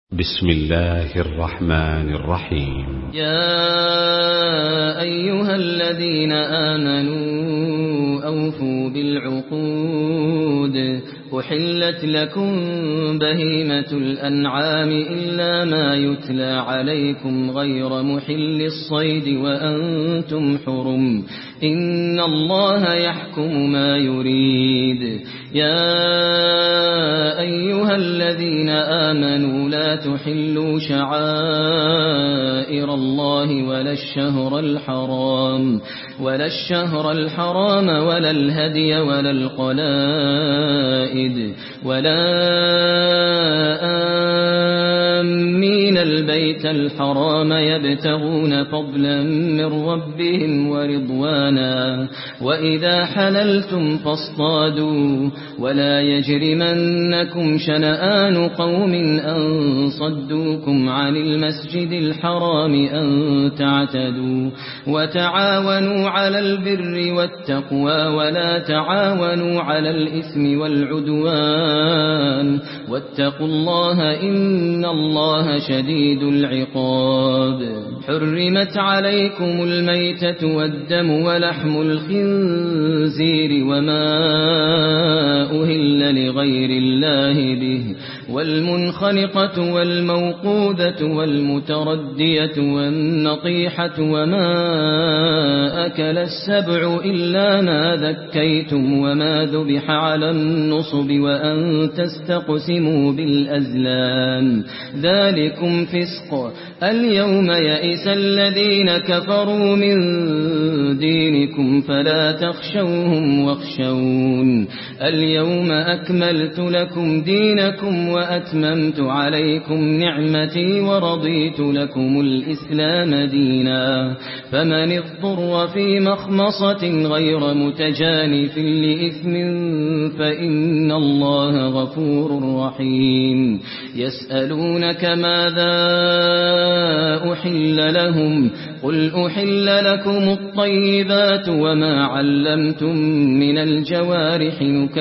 بسم الله الرحمن الرحيم. يا أيها الذين آمنوا أوفوا بالعقود أحلت لكم بهيمة الأنعام إلا ما يتلى عليكم غير محل الصيد وأنتم حرم إن الله يحكم ما يريد. يا أيها الذين آمنوا لا تحلوا شعائر الله ولا الشهر الحرام ولا الهدي ولا القلائد ولا آمين البيت الحرام يبتغون فضلا من ربهم ورضوانا وإذا حللتم فاصطادوا ولا يجرمنكم شنآن قوم أن صدوكم عن المسجد الحرام أن تعتدوا وتعاونوا على البر والتقوى ولا تعاونوا على الإثم والعدوان واتقوا الله إن الله شديد العقاب. حرمت عليكم الميتة والدم ولحم الخنزير وما أهل لغير الله به والمنخنقة والموقوذة والمتردية والنطيحة وما أكل السبع إلا ما ذكيتم وما ذبح على النصب وأن تستقسموا بالأزلام ذلكم فسق. اليوم يئس الذين كفروا من دينكم فلا تخشوهم واخشون. اليوم أكملت لكم دينكم وأتممت عليكم نعمتي ورضيت لكم الإسلام دينا. فمن اضطر في مخمصة غير متجانف لإثم فإن الله غفور رحيم. يسألونك ماذا أحل لهم قل أحل لكم الطيبات وما علمتم من الجوارح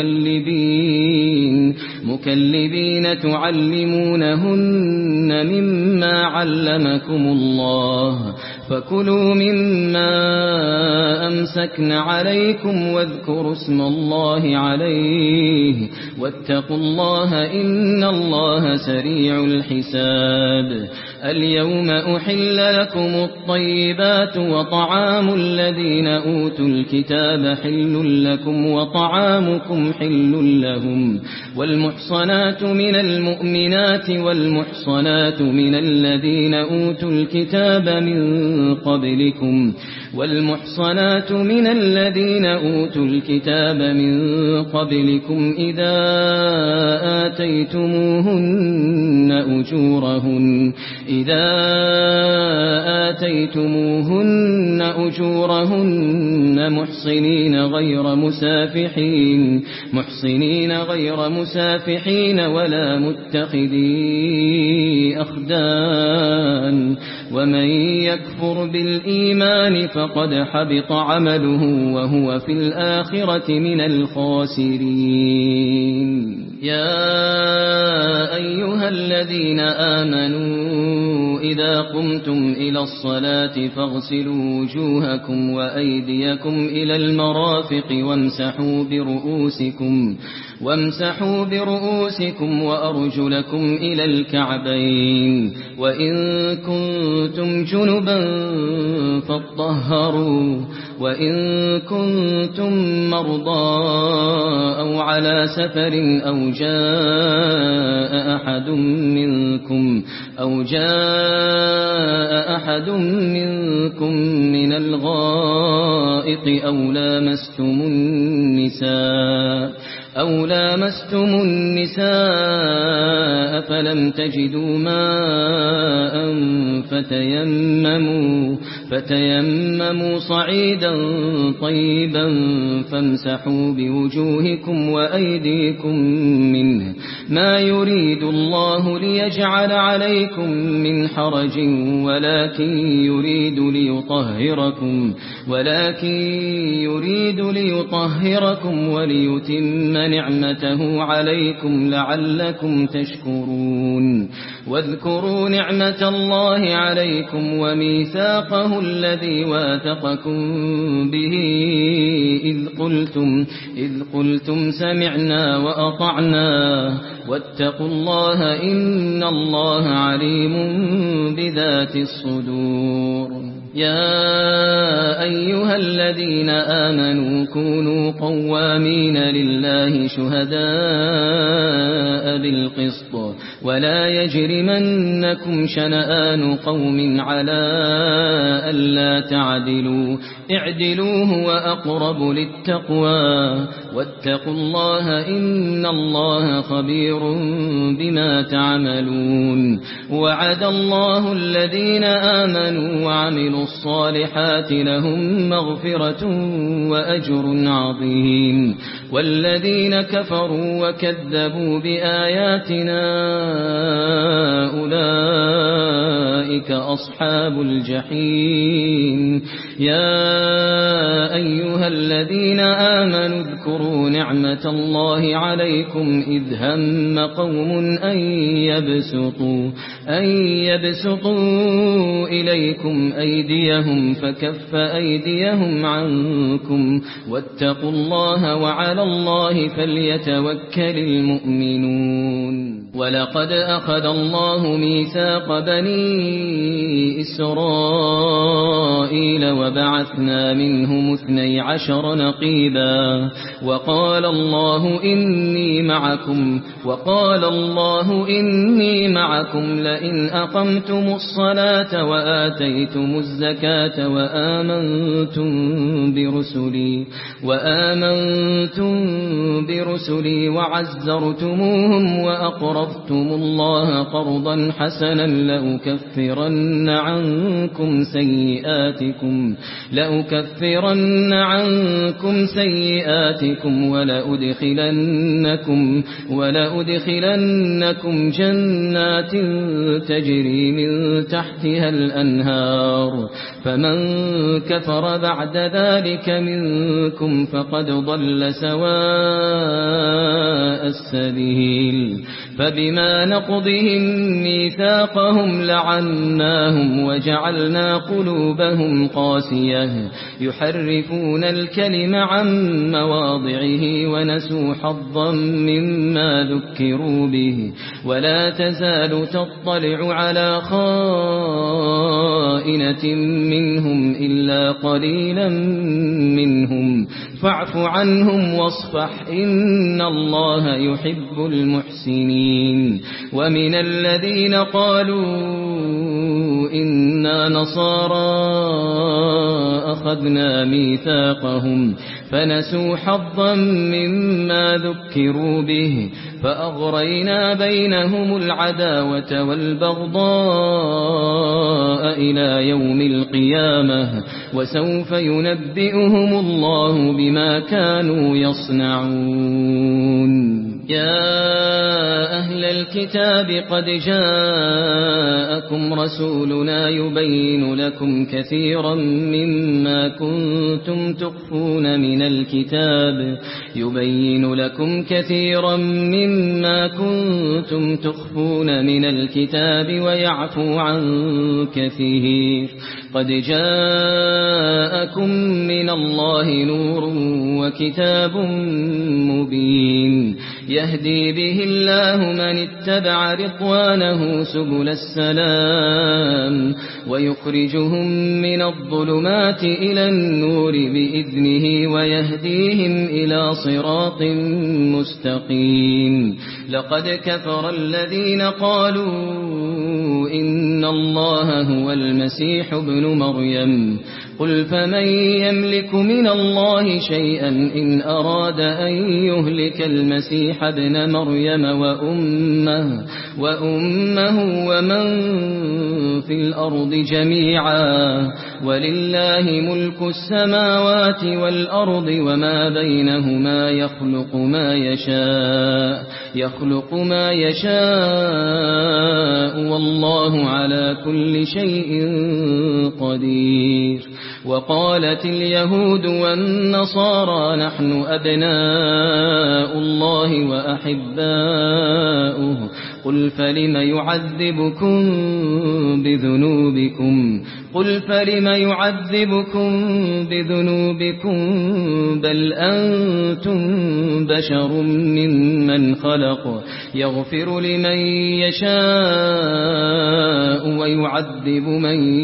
مكلبين تعلمونهن مما علمكم الله فكلوا مما أمسكن عليكم واذكروا اسم الله عليه واتقوا الله إن الله سريع الحساب. اليوم أحل لكم الطيبات وطعام الذين أوتوا الكتاب حل لكم وطعامكم حل لهم والمحصنات من المؤمنات والمحصنات من الذين أوتوا الكتاب من قبلكم إذا آتيتموهن أجورهن محصنين غير مسافحين ولا متخذي أخدان ومن يكفر بالإيمان فقد حبط عمله وهو في الآخرة من الخاسرين. يا أيها الذين آمنوا إذا قمتم إلى الصلاة فاغسلوا وجوهكم وأيديكم إلى المرافق وامسحوا برؤوسكم وأرجلكم إلى الكعبين وإن كنتم جنبا فاطهروا وإن كنتم مرضى أو على سفر أو جاء أحد منكم من الغائط أو لامستم النساء فلم تجدوا ماء فتيمموا صعيدا طيبا فامسحوا بوجوهكم وأيديكم منه ما يريد الله ليجعل عليكم من حرج ولكن يريد ليطهركم وليتم نعمته عليكم لعلكم تشكرون واذكروا نعمة الله عليكم وميثاقه الذي واثقكم به إذ قلتم سمعنا وأطعنا واتقوا الله إن الله عليم بذات الصدور يا أيها الذين آمنوا كونوا قوامين لله شهداء بالقسط ولا يجرمنكم شنآن قوم على ألا تعدلوا اعدلوا هو أقرب للتقوى واتقوا الله إن الله خبير بما تعملون وعد الله الذين آمنوا وعملوا الصالحات لهم مغفرة وأجر عظيم والذين كفروا وكذبوا بآياتنا أولئك أصحاب الجحيم يا أيها الذين آمنوا اذكروا نعمة الله عليكم إذ هم قوم أن يبسطوا إليكم أيديهم فكف أيديهم عنكم واتقوا الله وعلى الله فليتوكل المؤمنون ولقد أخذ الله ميثاق بني إسرائيل وبعثنا منهم 12 نقيبا وقال الله إني معكم لئن أقمتم الصلاة وآتيتم الزكاة وآمنتم برسلي وعزرتموهم وأقرضتم الله قرضا حسنا لأكفرن عنكم سيئاتكم ولأدخلنكم جنات تجري من تحتها الأنهار فمن كفر بعد ذلك منكم فقد ضل سواء السبيل فبما نقضهم ميثاقهم لعناهم وجعلنا قلوبهم قاسية يحرفون الكلم عن مواضعه ونسوا حظا مما ذكروا به ولا تزال تطلع على خائنة منهم إلا قليلا منهم فاعف عنهم واصفح إن الله يحب المحسنين ومن الذين قالوا إنا نصارى أخذنا ميثاقهم فنسوا حظا مما ذكروا به فأغرينا بينهم العداوة والبغضاء إلى يوم القيامة وسوف ينبئهم الله بما كانوا يصنعون يا أهل الكتاب قد جاءكم رسولنا يبين لكم كثيرا مما كنتم تخفون من الكتاب ويعفو عن كثير قد جاءكم من الله نور وكتاب مبين يهدي به الله من اتبع رضوانه سبل السلام ويخرجهم من الظلمات إلى النور بإذنه ويهديهم إلى صراط مستقيم لقد كفر الذين قالوا إن الله هو المسيح ابن مريم قل فمن يملك من الله شيئا إن أراد أن يهلك المسيح ابن مريم وأمه ومن في الأرض جميعا ولله ملك السماوات والأرض وما بينهما يخلق ما يشاء والله على كل شيء قدير وقالت اليهود والنصارى نحن أبناء الله وأحباؤه قل فلم يعذبكم بذنوبكم بل أنتم بشر ممن خلق يغفر لمن يشاء ويعذب من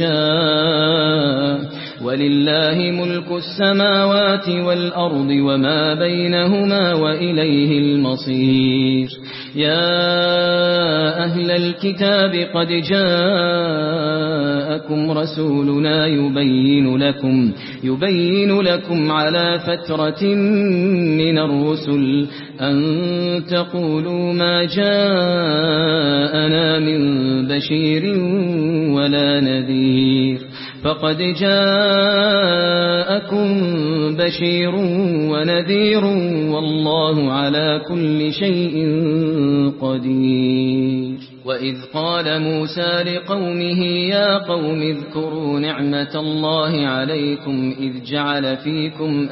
يشاء ولله ملك السماوات والأرض وما بينهما وإليه المصير يا أهل الكتاب قد جاءكم رسولنا يبين لكم على فترة من الرسل أن تقولوا ما جاءنا من بشير ولا نذير فقد جاءكم بشير ونذير والله على كل شيء قدير وإذ قال موسى لقومه يا قوم اذكروا نعمة الله عليكم إذ جعل فيكم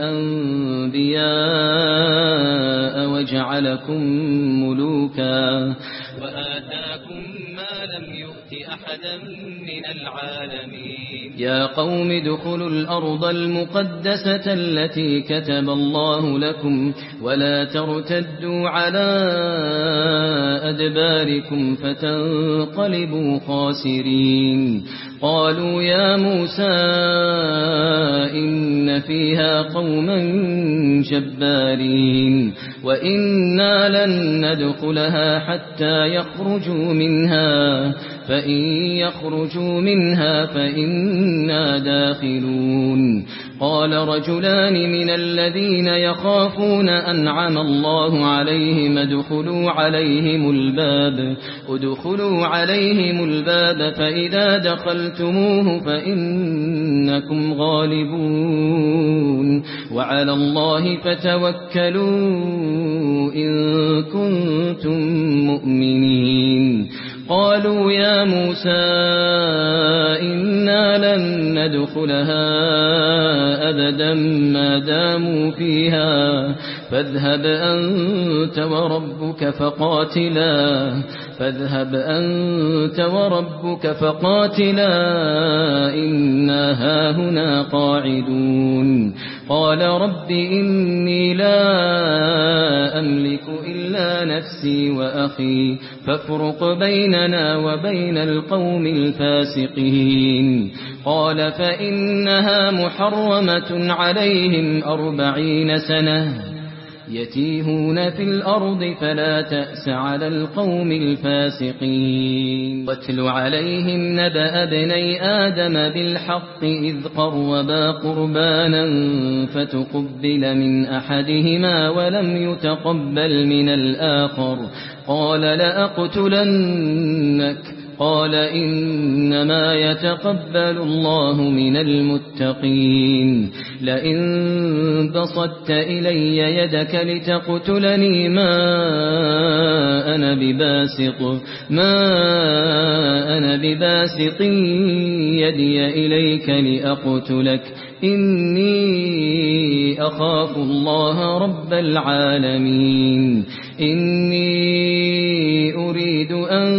أنبياء وجعلكم ملوكا وآتاكم ما لم يؤت أحدا من العالمين يا قوم ادخلوا الأرض المقدسة التي كتب الله لكم ولا ترتدوا على أدباركم فتنقلبوا خاسرين قالوا يا موسى إن فيها قوما جبارين وإنا لن ندخلها حتى يخرجوا منها فإن يخرجوا منها فإنا داخلون قال رجلان من الذين يخافون أنعم الله عليهم ادخلوا عليهم الباب فإذا دخلتموه فإنكم غالبون وعلى الله فتوكلوا إن كنتم مؤمنين قالوا يا موسى إنا لن ندخلها أبدا ما داموا فيها فاذهب أنت وربك فقاتلا إنا هاهنا قاعدون قال رب إني لا أملك إلا نفسي وأخي فافرق بيننا وبين القوم الفاسقين قال فإنها محرمة عليهم 40 سنة يتيهون في الأرض فلا تأس على القوم الفاسقين واتل عليهم نبأ ابني آدم بالحق إذ قربا قربانا فتقبل من أحدهما ولم يتقبل من الآخر قال لأقتلنك قال إنما يتقبل الله من المتقين لئن بسطت إلي يدك لتقتلني ما أنا بباسط يدي إليك لأقتلك إني أخاف الله رب العالمين إني أريد أن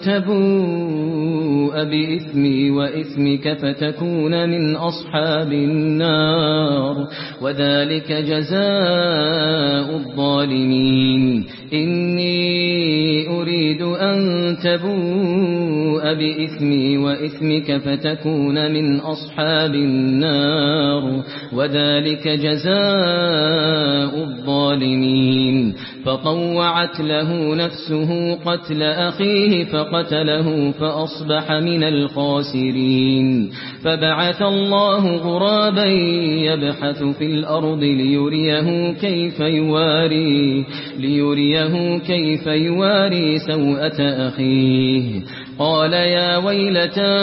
تبوء بإثمي وإثمك فتكون من أصحاب النار وذلك جزاء الظالمين إني أريد أن تبوء بإثمي وإثمك فتكون من أصحاب النار وذلك جزاء الظالمين فطوعت له نفسه قتل أخيه فقتله فأصبح من الخاسرين فبعث الله غرابا يبحث في الأرض ليريه كيف يواري سوءة أخيه قال يا ويلتى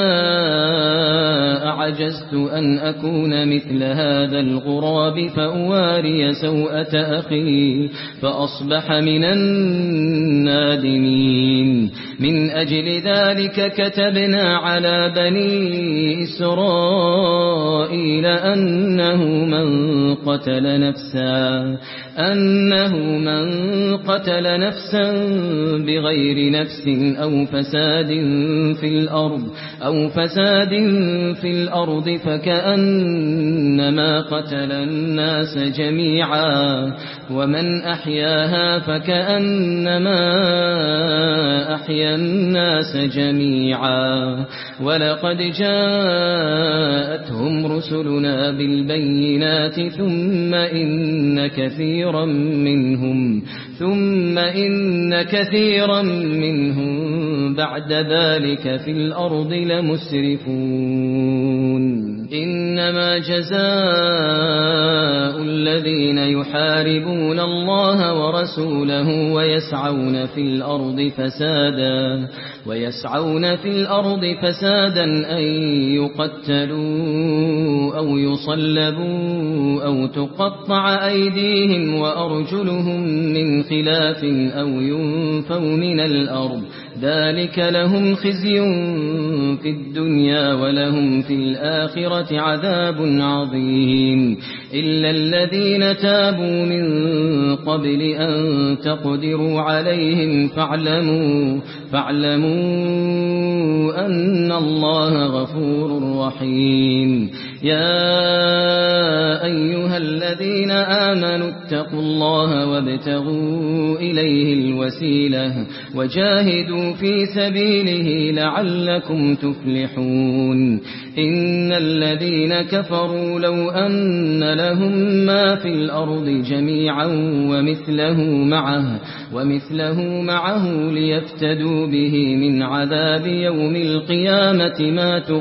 أعجزت أن أكون مثل هذا الغراب فأواري سوءة أخي فأصبح فأصبح من النادمين من أجل ذلك كتبنا على بني إسرائيل أنه من قتل نفسا بغير نفس أو فساد في الأرض فكأنما قتل الناس جميعا ومن أحياها فكأنما أحيا الناس جميعا ولقد جاءتهم رسلنا بالبينات ثم إن كثيرا منهم بعد ذلك في الأرض لمسرفون إنما جزاء الذين يحاربون الله ورسوله ويسعون في الأرض فسادا أن يقتلوا أو يصلبوا أو تقطع أيديهم وأرجلهم من خلاف أو ينفوا من الأرض ذلك لهم خزي في الدنيا ولهم في الآخرة عذاب عظيم إلا الذين تابوا من قبل أن تقدروا عليهم فاعلموا أن الله غفور رحيم يا أيها الذين آمنوا اتقوا الله وابتغوا إليه الوسيلة وجاهدوا في سبيله لعلكم تفلحون إن الذين كفروا لو أن لهم ما في الأرض جميعا ومثله معه ليفتدوا به من عذاب يوم القيامة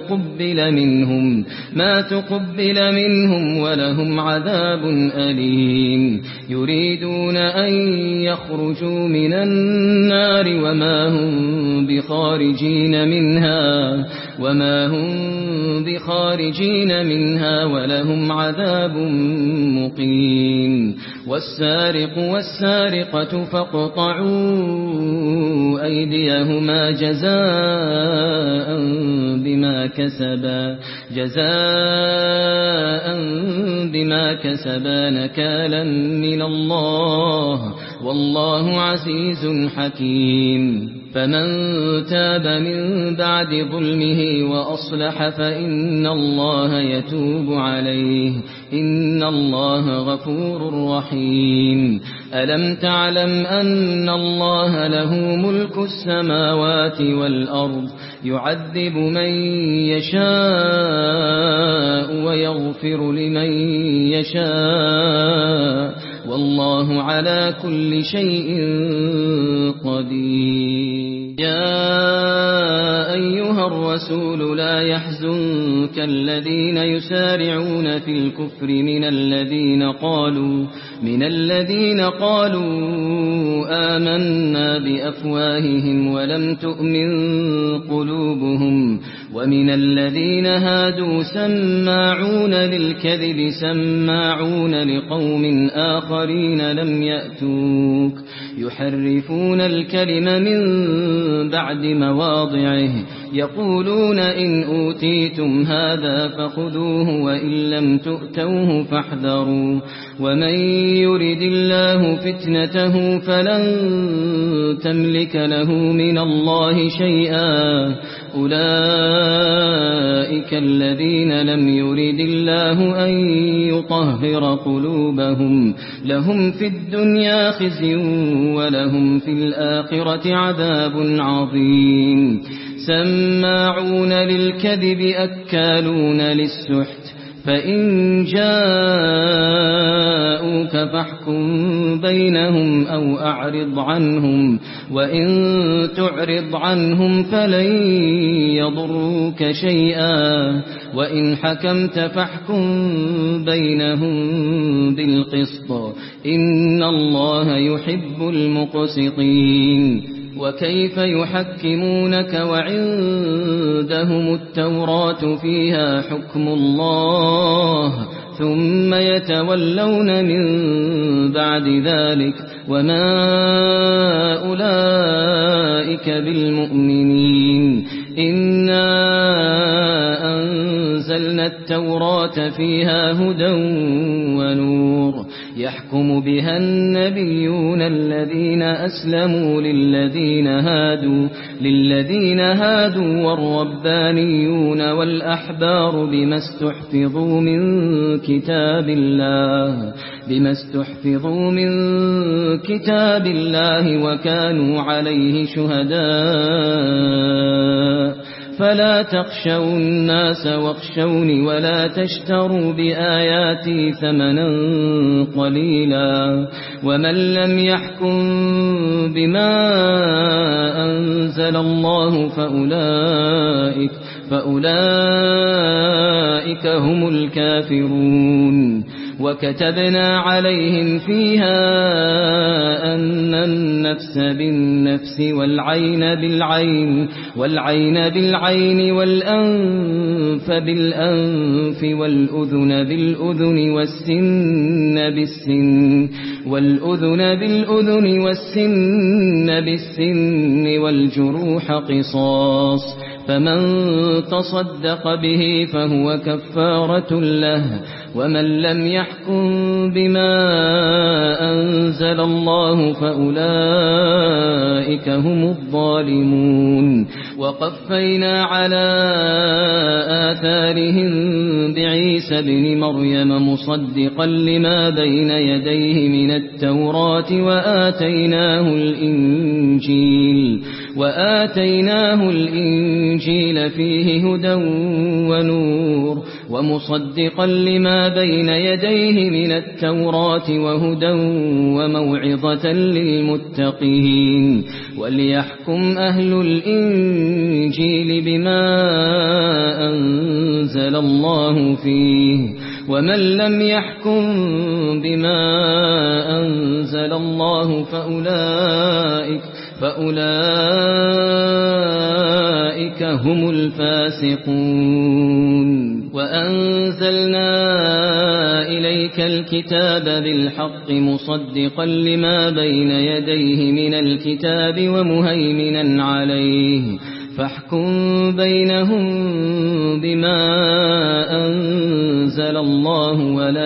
ما تقبل منهم ولهم عذاب أليم يريدون أن يخرجوا من النار وما هم بخارجين منها ولهم عذاب مقيم والسارق والسارقة فاقطعوا أيديهما جزاء بما كسبا نكالا من الله والله عزيز حكيم فمن تاب من بعد ظلمه وأصلح فإن الله يتوب عليه إن الله غفور رحيم ألم تعلم أن الله له ملك السماوات والأرض يعذب من يشاء ويغفر لمن يشاء والله على كل شيء قدير يا أيها الرسول لا يحزنك الذين يسارعون في الكفر من الذين قالوا آمنا بأفواههم ولم تؤمن قلوبهم ومن الذين هادوا سماعون للكذب سماعون لقوم آخرين لم يأتوك يحرفون الكلم من بعد مواضعه يقولون إن أوتيتم هذا فخذوه وإن لم تؤتوه فاحذروا ومن يرد الله فتنته فلن تملك له من الله شيئا أولئك الذين لم يرد الله أن يطهر قلوبهم لهم في الدنيا خزي ولهم في الآخرة عذاب عظيم سماعون للكذب أكالون للسحت فإن جاءوك فاحكم بينهم أو أعرض عنهم وإن تعرض عنهم فلن يضروك شيئا وإن حكمت فاحكم بينهم بالقسط إن الله يحب المقسطين وكيف يحكمونك وعندهم التوراة فيها حكم الله ثم يتولون من بعد ذلك وما أولئك بالمؤمنين إنا أنزلنا التوراة فيها هدى ونور يحكم بها النبيون الذين أسلموا للذين هادوا والربانيون والأحبار بما استحفظوا من كتاب الله وكانوا عليه شهداء فلا تخشوا الناس واخشوني ولا تشتروا بآياتي ثمنا قليلا ومن لم يحكم بما أنزل الله فأولئك هم الكافرون وكتبنا عليهم فيها أن النفس بالنفس والعين بالعين والأنف بالأنف والأذن بالأذن والسن بالسن والجروح قصاص فمن تصدق به فهو كفارة له ومن لم يحكم بما أنزل الله فأولئك هم الظالمون وقفينا على آثارهم بعيسى ابن مريم مصدقا لما بين يديه من التوراة وآتيناه الإنجيل فيه هدى ونور ومصدقا لما بين يديه من التوراة وهدى وموعظة للمتقين وليحكم أهل الإنجيل بما أنزل الله فيه ومن لم يحكم بما أنزل الله فأولئك هم الفاسقون وأنزلنا إليك الكتاب بالحق مصدقا لما بين يديه من الكتاب ومهيمنا عليه فاحكم بينهم بما أنزل الله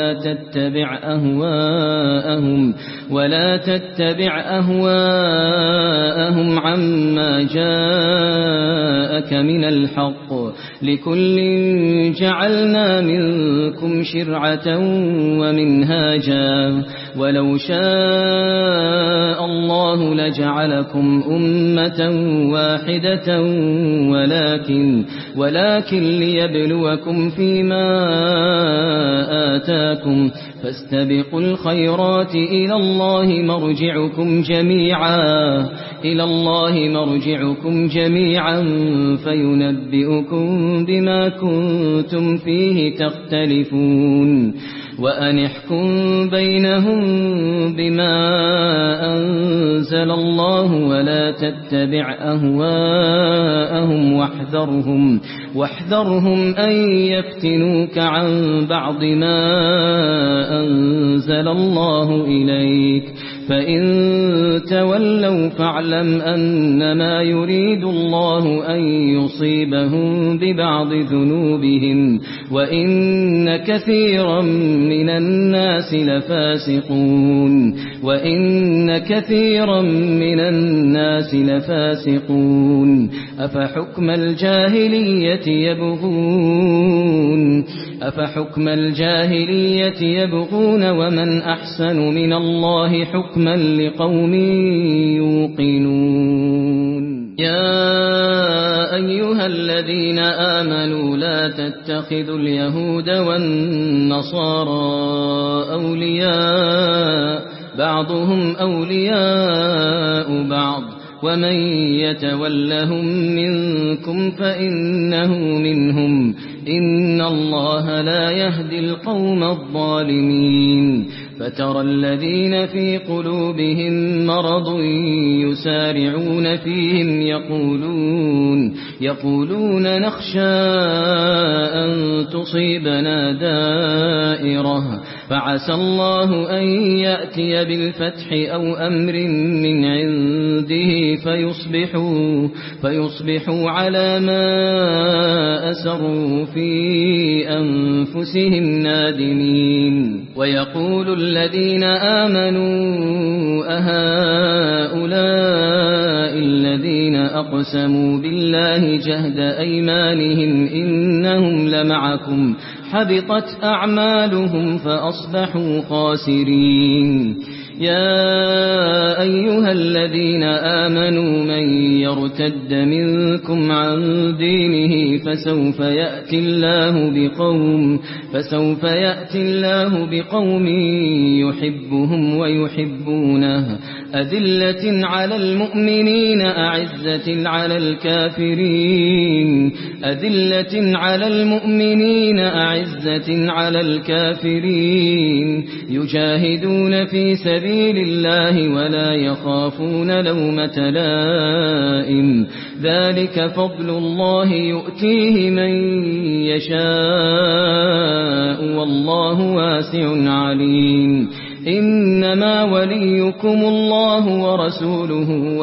ولا تتبع أهواءهم عما جاءك من الحق لكل جعلنا منكم شرعة ومنهاجا ولو شاء الله لجعلكم أمة واحدة ولكن ليبلوكم فيما آتاكم فاستبقوا الخيرات إلى الله مرجعكم جميعا فينبئكم بما كنتم فيه تختلفون وأن احكم بينهم بما أنزل الله ولا تتبع أهواءهم واحذرهم أن يفتنوك عن بعض ما أنزل الله إليك فإن تولوا فاعلم أنما يريد الله أن يصيبهم ببعض ذنوبهم وإن كثيرا من الناس لفاسقون أفحكم الجاهلية يبغون ومن أحسن من الله حكما لقوم يوقنون يا أيها الذين آمنوا لا تتخذوا اليهود والنصارى أولياء بعضهم أولياء بعض ومن يتولهم منكم فإنه منهم إن الله لا يهدي القوم الظالمين فترى الذين في قلوبهم مرض يسارعون فيهم يقولون نخشى أن تصيبنا دائرة فعسى الله أن يأتي بالفتح أو أمر من عنده فيصبحوا على ما أسروا في أنفسهم نادمين ويقول الذين آمنوا أهؤلاء الذين أقسموا بالله جهد أيمانهم إنهم لمعكم حبطت أعمالهم فأصبحوا خاسرين يا أيها الذين آمنوا من يرتد منكم عن دينه فسوف يأتي الله بقوم يحبهم ويحبونه أذلة على المؤمنين أعزة على الكافرين يجاهدون في سبيل الله ولا يخافون لومة لائم ذلك فضل الله يؤتيه من يشاء والله واسع عليم إنما وليكم الله ورسوله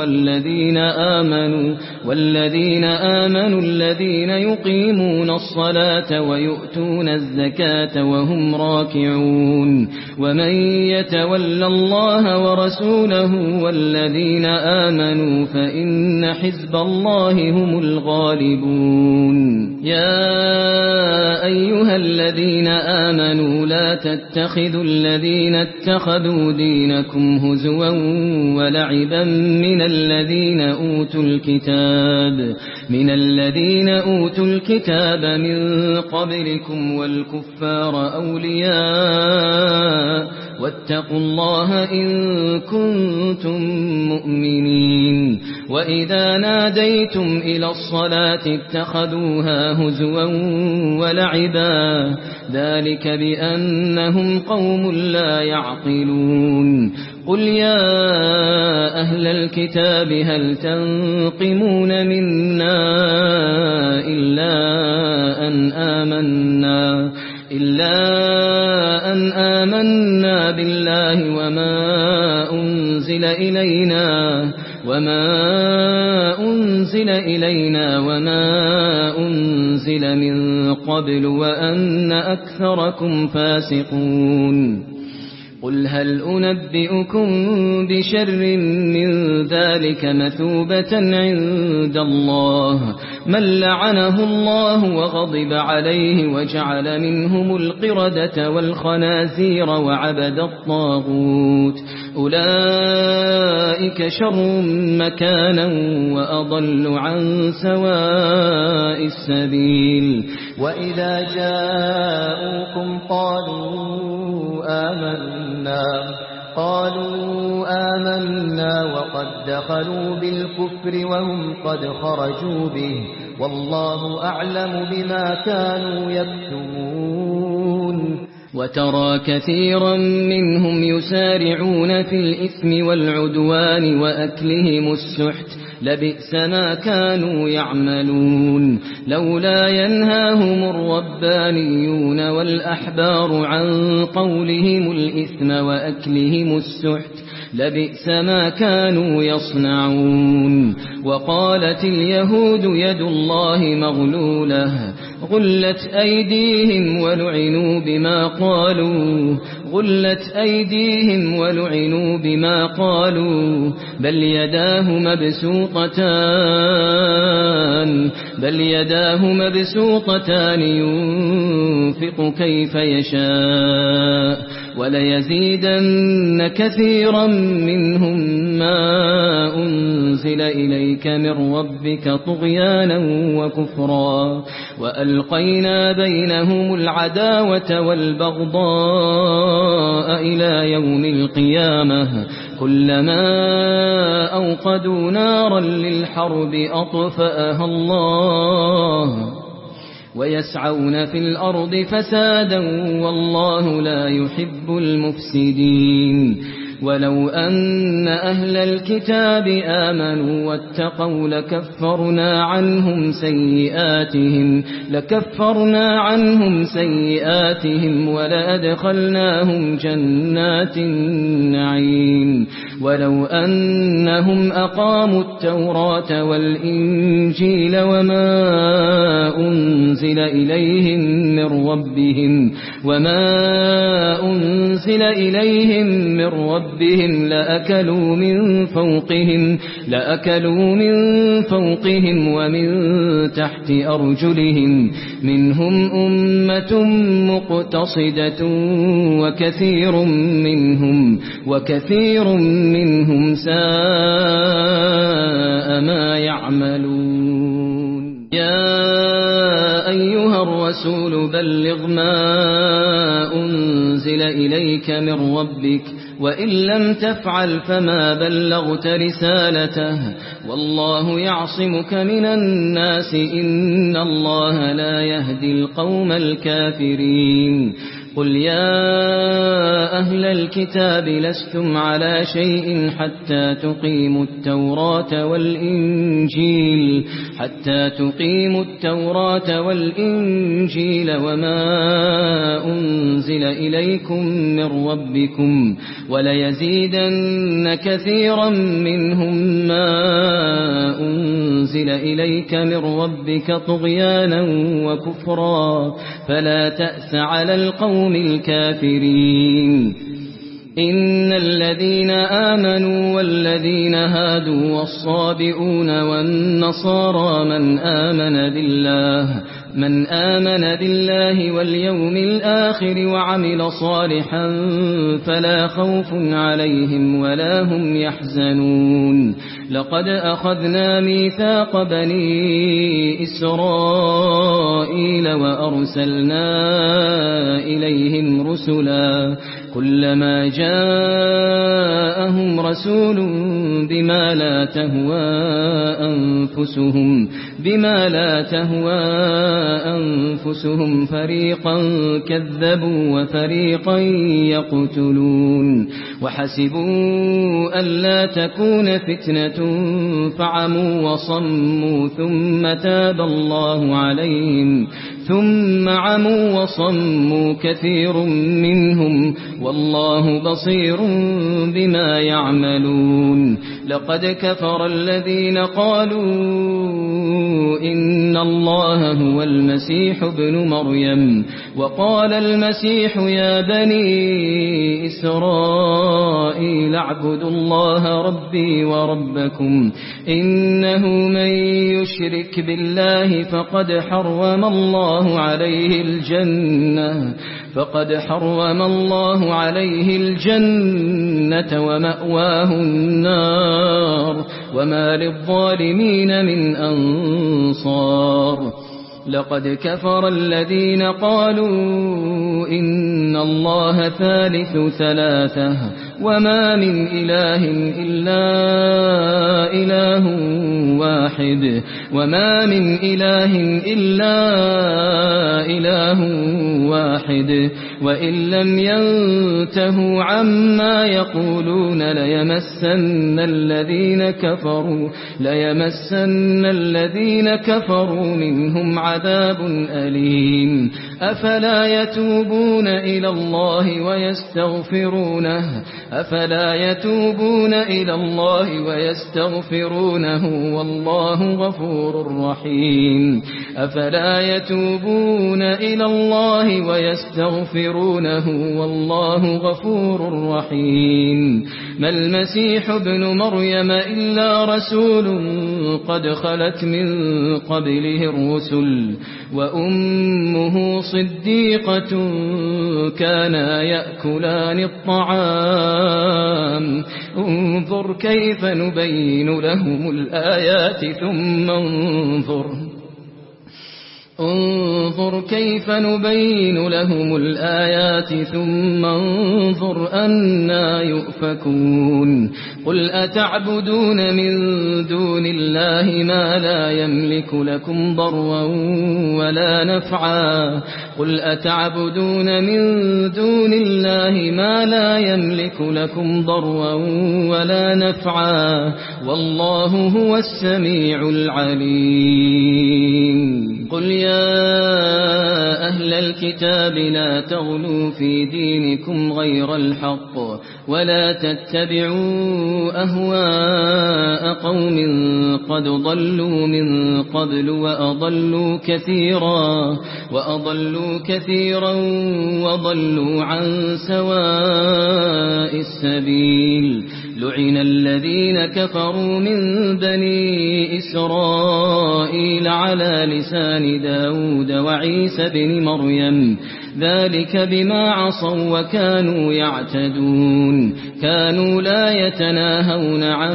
والذين آمنوا الذين يقيمون الصلاة ويؤتون الزكاة وهم راكعون ومن يتول الله ورسوله والذين آمنوا فإن حزب الله هم الغالبون يا أيها الذين آمنوا لا تتخذوا الذين اتخذوا دينكم هزوا ولعبا من الذين أوتوا الكتاب من قبلكم والكفار أولياء واتقوا الله إن كنتم مؤمنين وإذا ناديتم إلى الصلاة اتخذوها هزوا ولعبا ذلك بأنهم قوم لا يعقلون قل يا أهل الكتاب هل تنقمون منا إلا أن آمنا بالله وما أنزل إلينا وما أنزل من قبل وأن أكثركم فاسقون قل هل أنبئكم بشر من ذلك مثوبة عند الله من لعنه الله وغضب عليه وجعل منهم القردة والخنازير وعبد الطاغوت أولئك شر مكانا وأضل عن سواء السبيل وإذا جاءوكم قالوا آمنا وقد دخلوا بالكفر وهم قد خرجوا به والله أعلم بما كانوا يكتمون وترى كثيرا منهم يسارعون في الإثم والعدوان وأكلهم السحت لبئس ما كانوا يعملون لولا ينهاهم الربانيون والأحبار عن قولهم الإثم وأكلهم السحت لبئس ما كانوا يصنعون وقالت اليهود يد الله مغلولة غلت أيديهم ولعنوا بما قالوا بل يداه مبسوطتان ينفق كيف يشاء وليزيدن كثيرا منهم ما أنزل إليك من ربك طغيانا وكفرا وألقينا بينهم العداوة والبغضاء إلى يوم القيامة كلما أوقدوا نارا للحرب ويسعون في الأرض فسادا والله لا يحب المفسدين ولو أن أهل الكتاب آمنوا واتقوا لكفرنا عنهم سيئاتهم ولأدخلناهم جنات النعيم ولو أنهم أقاموا التوراة والإنجيل وما أنزل إليهم من ربهم لأكلوا من فوقهم ومن تحت أرجلهم منهم أمة مقتصدة وكثير منهم ساء ما يعملون يا أيها الرسول بلغ ما أنزل إليك من ربك وإن لم تفعل فما بلغت رسالته والله يعصمك من الناس إن الله لا يهدي القوم الكافرين قل يا أهل الكتاب لستم على شيء حتى تقيموا التوراة والإنجيل وما أنزل إليكم من ربكم وليزيدن كثيرا منهم ما أنزل إليك من ربك طغيانا وكفرا فلا تأس على القوم الكافرين إن الذين آمنوا والذين هادوا والصابئون والنصارى من آمن بالله واليوم الآخر وعمل صالحا فلا خوف عليهم ولا هم يحزنون لقد أخذنا ميثاق بني إسرائيل وأرسلنا إليهم رسلا كلما جاءهم رسول بما لا تهوى أنفسهم فريقا كذبوا وفريقا يقتلون وحسبوا ألا تكون فتنة فعموا وصموا ثم عموا وصموا كثير منهم والله بصير بما يعملون لقد كفر الذين قالوا إن الله هو المسيح ابن مريم وقال المسيح يا بني إسرائيل اعبدوا الله ربي وربكم إنه من يشرك بالله فقد حرم الله عليه الجنة ومأواه النار وما للظالمين من أنصار لقد كفر الذين قالوا إن الله ثالث ثلاثة وما من إله إلا إله واحد وإن لم ينتهوا عما يقولون ليمسن الذين كفروا منهم عذاب أليم أفلا يتوبون إلى الله ويستغفرونه والله غفور رحيم أفلا يتوبون إلى الله ويستغفرونه والله غفور رحيم ما المسيح ابن مريم إلا رسول قد خلت من قبله الرسل وأمه صديقة كانا يأكلان الطعام انظر كيف نبين لهم الآيات انظر كيف نبين لهم الآيات ثم انظر أنى يؤفكون قل أتعبدون من دون الله ما لا يملك لكم ضرا ولا نفعا قل أتعبدون من دون الله ما لا يملك لكم ضرا ولا نفعا والله هو السميع العليم قل يا أهل الكتاب لا تغلوا في دينكم غير الحق ولا تتبعوا أهواء قوم قد ضلوا من قبل وأضلوا كثيرا وضلوا عن سواء السبيل لعن الذين كفروا من بني إسرائيل على لسان داود وعيسى بن مريم ذلك بما عصوا وكانوا يعتدون كانوا لا يتناهون عن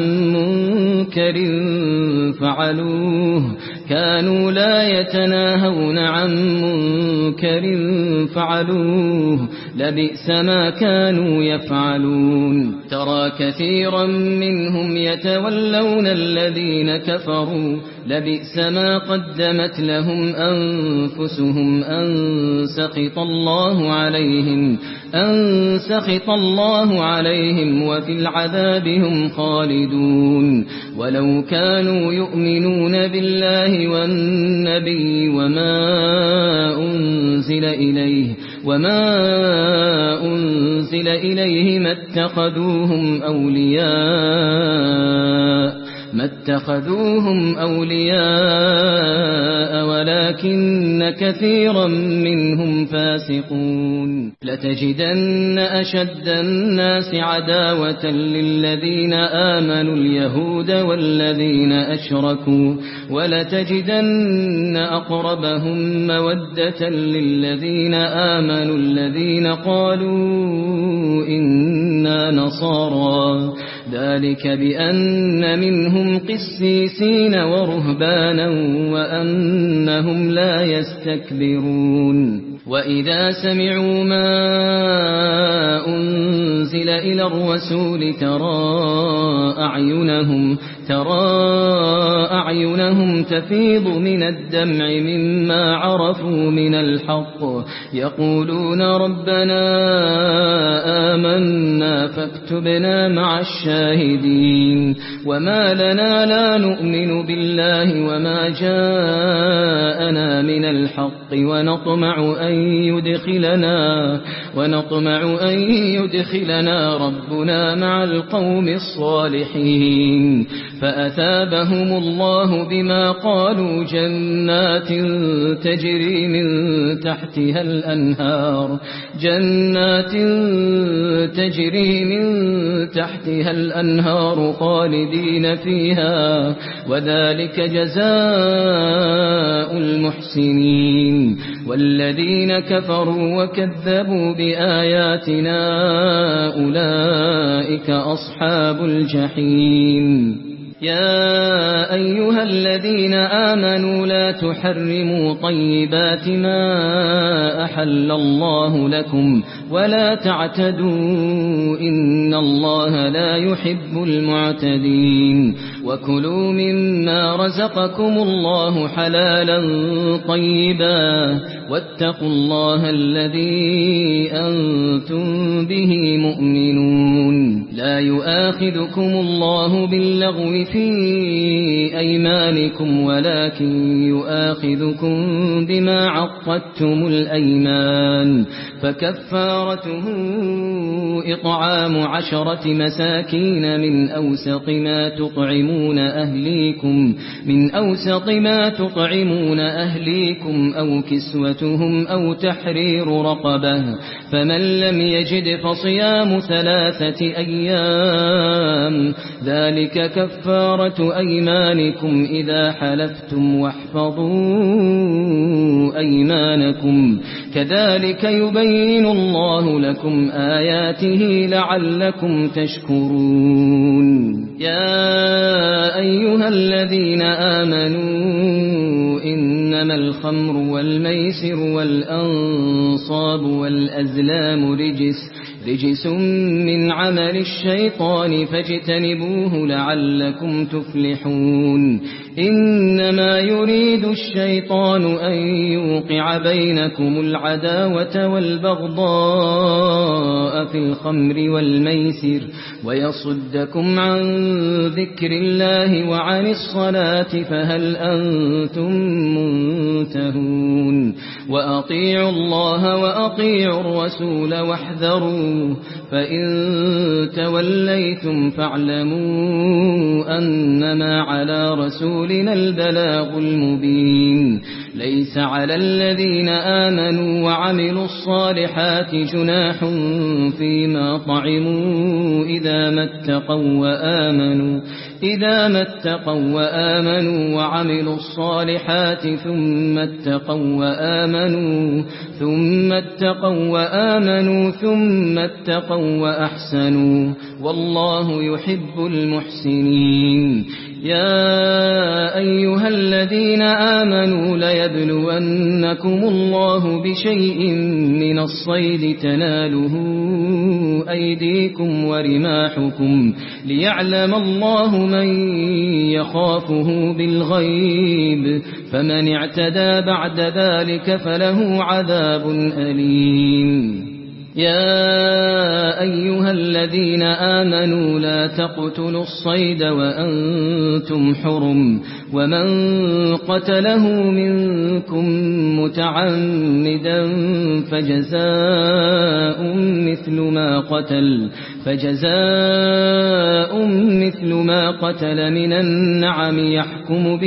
منكر فعلوه لبئس ما كانوا يفعلون ترى كثيرا منهم يتولون الذين كفروا لبئس ما قدمت لهم أنفسهم أن سخط الله عليهم وفي العذاب هم خالدون ولو كانوا يؤمنون بالله والنبي وما أنزل إليه ما اتخذوهم أولياء ولكن كثيرا منهم فاسقون لتجدن أشد الناس عداوة للذين آمنوا اليهود والذين أشركوا ولتجدن أقربهم مودة للذين آمنوا الذين قالوا إنا نصارى ذلك بأن منهم قسيسين ورهبانا وأنهم لا يستكبرون وإذا سمعوا ما أنزل إلى الرسول ترى أعينهم تفيض من الدمع مما عرفوا من الحق يقولون ربنا آمنا فاكتبنا مع الشاهدين وما لنا لا نؤمن بالله وما جاءنا من الحق ونطمع أن يدخلنا ربنا مع القوم الصالحين فأثابهم الله بما قالوا جنات تجري من تحتها الأنهار خالدين فيها وذلك جزاء المحسنين والذين كفروا وكذبوا بآياتنا أولئك أصحاب الجحيم يا أيها الذين آمنوا لا تحرموا طيبات ما أحل الله لكم ولا تعتدوا إن الله لا يحب المعتدين وكلوا مما رزقكم الله حلالا طيبا واتقوا الله الذي أنتم به مؤمنون لا يؤاخذكم الله باللغو في أيمانكم ولكن يؤاخذكم بما عقدتم الأيمان فكفارته إطعام 10 مساكين من أوسط ما تطعمون أهليكم أو كسوتهم أو تحرير رقبة فمن لم يجد فصيام 3 أيام ذلك كفارة أيمانكم إذا حلفتم واحفظوا أيمانكم كذلك يبين الله لكم آياته لعلكم تشكرون يا أيها الذين آمنوا إنما إنما الخمر والميسر والأنصاب والأزلام رجس من عمل الشيطان فاجتنبوه لعلكم تفلحون إنما يريد الشيطان أن يوقع بينكم العداوة والبغضاء في الخمر والميسر ويصدكم عن ذكر الله وعن الصلاة فهل أنتم منتهون وأطيعوا الله وأطيعوا الرسول واحذروا فإن توليتم فاعلموا أنما على رسولنا البلاغ المبين ليس على الذين آمنوا وعملوا الصالحات جناح فيما طعموا إذا ما اتقوا وآمنوا وعملوا الصالحات ثم اتقوا وأحسنوا والله يحب المحسنين يا أيها الذين آمنوا ليبلونكم الله بشيء من الصيد تناله أيديكم ورماحكم ليعلم الله من يخافه بالغيب فمن اعتدى بعد ذلك فله عذاب أليم يا أيها الذين آمنوا لا تقتلوا الصيد وأنتم حرم ومن قتله منكم متعمدا فجزاء مثل ما قتل من النعم يحكم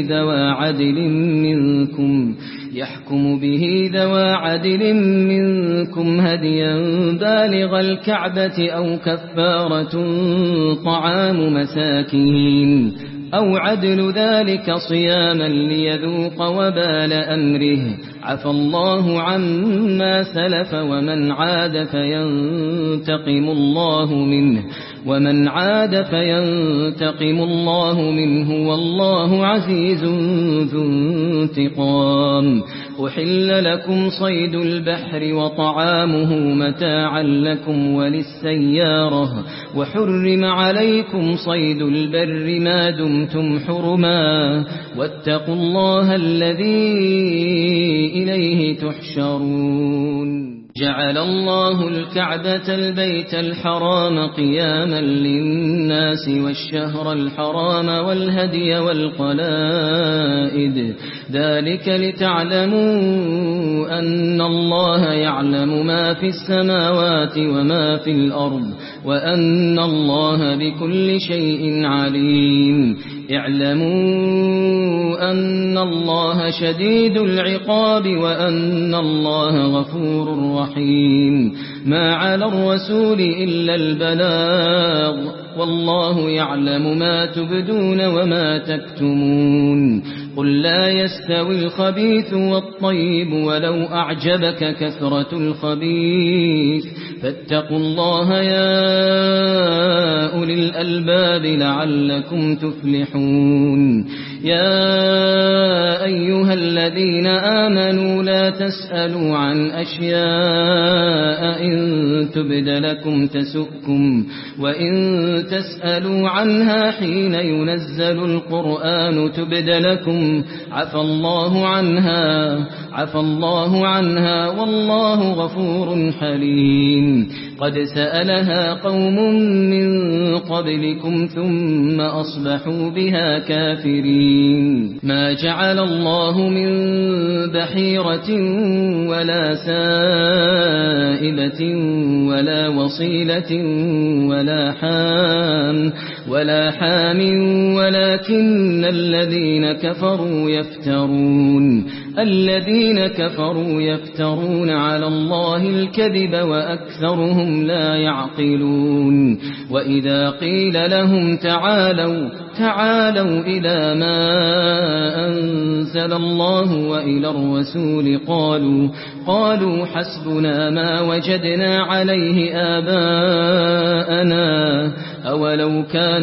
به ذوى عدل منكم هديا بالغ الكعبة أو كفارة طعام مساكين أو عدل ذلك صياما ليذوق وبال أمره عفى الله عما سلف ومن عاد فينتقم الله منه والله عزيز ذو انتقام أحل لكم صيد البحر وطعامه متاعا لكم وللسيارة وحرم عليكم صيد البر ما دمتم حرما واتقوا الله الذي إليه تحشرون جعل الله الكعبة البيت الحرام قياما للناس والشهر الحرام والهدي والقلائد ذلك لتعلموا أن الله يعلم ما في السماوات وما في الأرض وأن الله بكل شيء عليم اعلموا أن الله شديد العقاب وأن الله غفور رحيم ما على الرسول إلا البلاغ والله يعلم ما تبدون وما تكتمون قل لا يستوي الخبيث والطيب ولو أعجبك كثرة الخبيث فاتقوا الله يا أولي الألباب لعلكم تفلحون يا أيها الذين آمنوا لا تسألوا عن أشياء إن تبد لكم تسؤكم وإن تسألوا عنها حين ينزل القرآن تبد لكم عفى الله عنها والله غفور حليم قد سألها قوم من قبلكم ثم أصبحوا بها كافرين ما جعل الله من بحيرة ولا سائبة ولا وصيلة ولا حام ولكن الذين كفروا يفترون على الله الكذب وأكثرهم لا يعقلون وإذا قيل لهم تعالوا إلى ما أنزل الله وإلى الرسول قالوا حسبنا ما وجدنا عليه آباءنا أولو كان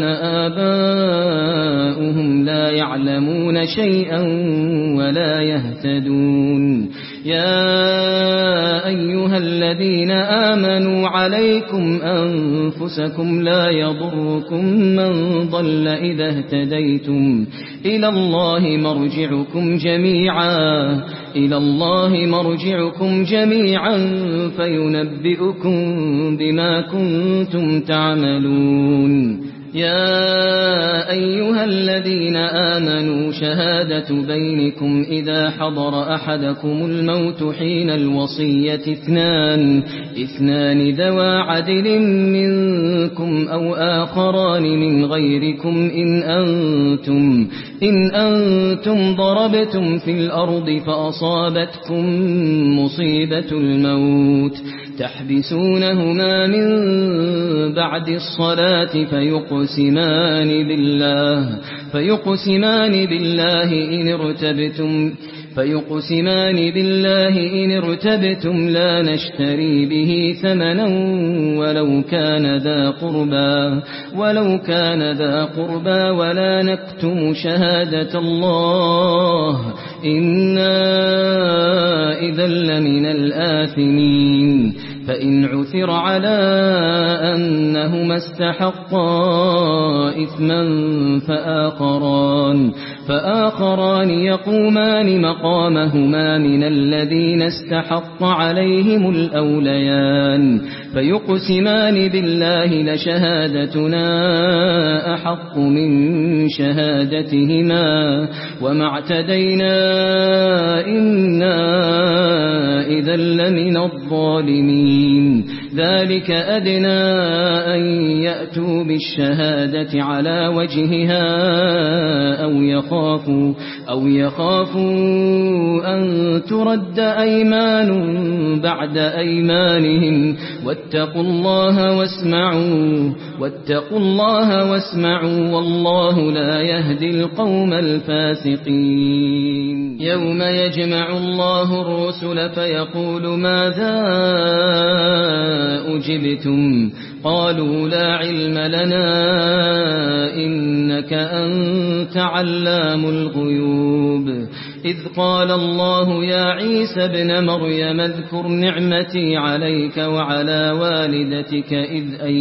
آباؤهم لا يعلمون شيئا ولا يهتدون يا أيها الذين آمنوا عليكم أنفسكم لا يضركم من ضل إذا اهتديتم إلى الله مرجعكم جميعا فينبئكم بما كنتم تعملون يا أيها الذين آمنوا شهادة بينكم إذا حضر أحدكم الموت حين الوصية اثنان ذوى عدل منكم أو آخران من غيركم إن أنتم ضربتم في الأرض فأصابتكم مصيبة الموت تحبسونهما من بعد الصلاة فيقسمان بالله إن ارتبتم لا نشتري به ثمنا ولو كان ذا قربى ولا نكتم شهادة الله إنا إذا لمن الآثمين فإن عثر على أنهما استحقا إثما فآخران يقومان مقامهما من الذين استحق عليهم الأوليان فيقسمان بالله لشهادتنا أحق من شهادتهما وما اعتدينا إنا إذا لمن الظالمين ذلك أدنى أن يأتوا بالشهادة على وجهها أو يخافوا أن ترد أيمان بعد أيمانهم واتقوا الله واسمعوا والله لا يهدي القوم الفاسقين يوم يجمع الله الرسل فيقول ماذا أجبتم قالوا لا علم لنا إنك أنت علام الغيوب إذ قال الله يا عيسى ابن مريم اذكر نعمتي عليك وعلى والدتك إذ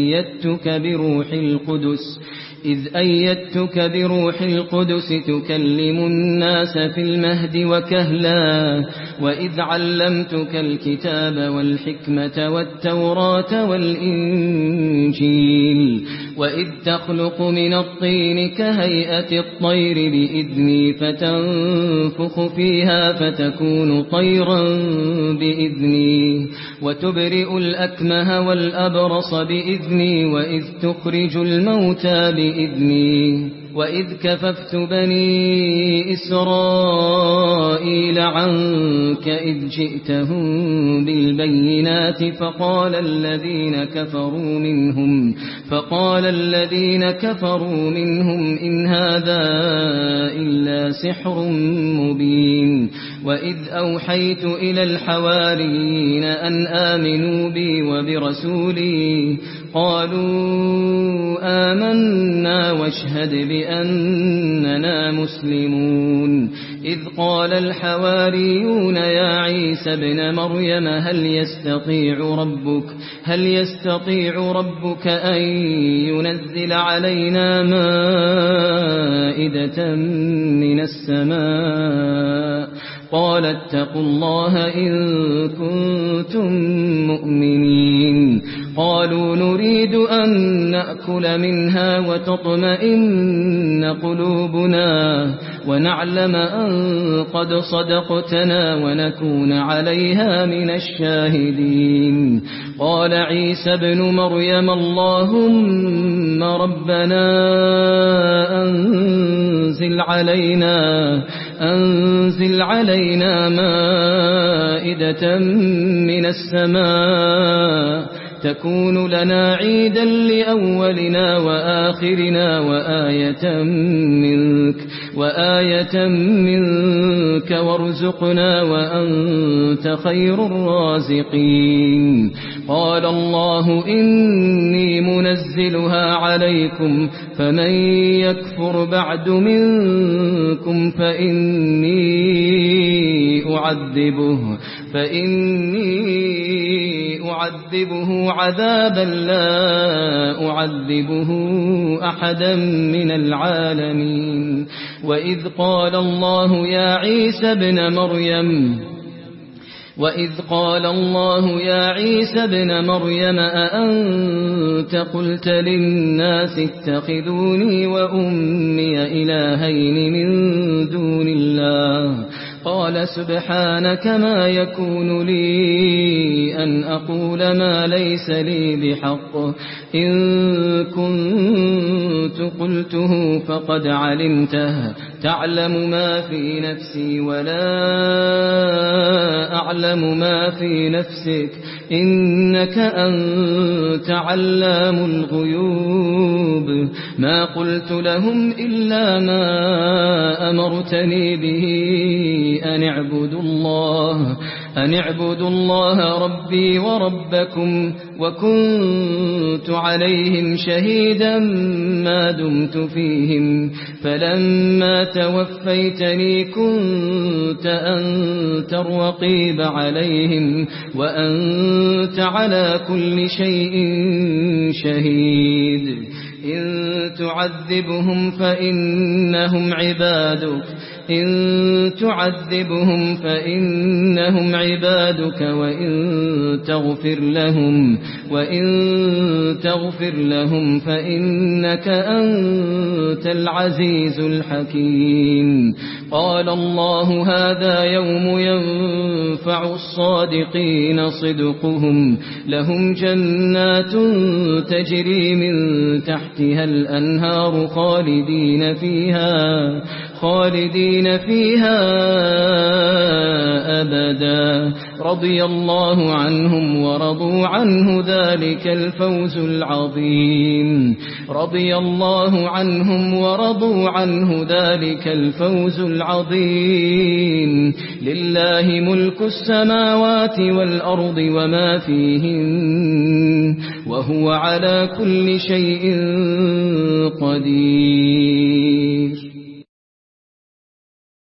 أيدتك بروح القدس تكلم الناس في المهد وكهلا وإذ علمتك الكتاب والحكمة والتوراة والإنجيل وإذ تخلق من الطين كهيئة الطير بإذني فتنفخ فيها فتكون طيرا بإذني وتبرئ الأكمه والأبرص بإذني وإذ تخرج الموتى بإذني وإذ كففت بني إسرائيل عنك إذ جئتهم بالبينات فقال الذين كفروا منهم إن هذا إلا سحر مبين وإذ أوحيت إلى الحواريين أن آمنوا بي وبرسولي قالوا آمنا واشهد بأننا مسلمون إذ قال الحواريون يا عيسى ابن مريم هل يستطيع ربك أن ينزل علينا مائدة من السماء قال اتقوا الله إن كنتم مؤمنين قالوا نريد أن نأكل منها وتطمئن قلوبنا ونعلم أن قد صدقتنا ونكون عليها من الشاهدين قال عيسى ابن مريم اللهم ربنا أنزل علينا مائدة من السماء تكون لنا عيدا لأولنا وآخرنا وآية منك وارزقنا وأنت خير الرازقين. قال الله إني منزلها عليكم فمن يكفر بعد منكم فإني أعذبه عذابا لا أعذبه أحدا من العالمين. وإذ قال الله يا عيسى ابن مريم أأنت قلت للناس اتخذوني وأمي إلهين من دون الله قال سبحانك ما يكون لي أن أقول ما ليس لي بحق إن كنت قلته فقد علمته تعلم ما في نفسي ولا أعلم ما في نفسك إنك أنت علام الغيوب. ما قلت لهم إلا ما أمرتني به أن اعبدوا الله ربي وربكم وكنت عليهم شهيدا ما دمت فيهم فلما توفيتني كنت أنت الرقيب عليهم وأنت على كل شيء شهيد. إن تعذبهم فإنهم عبادك وإن تغفر لهم فإنك أنت العزيز الحكيم. قال الله هذا يوم ينفع الصادقين صدقهم لهم جنات تجري من تحتها الأنهار خالدين فيها أبدا رضي الله عنهم ورضوا عنه ذلك الفوز العظيم. لله ملك السماوات والأرض وما فيهن وهو على كل شيء قدير.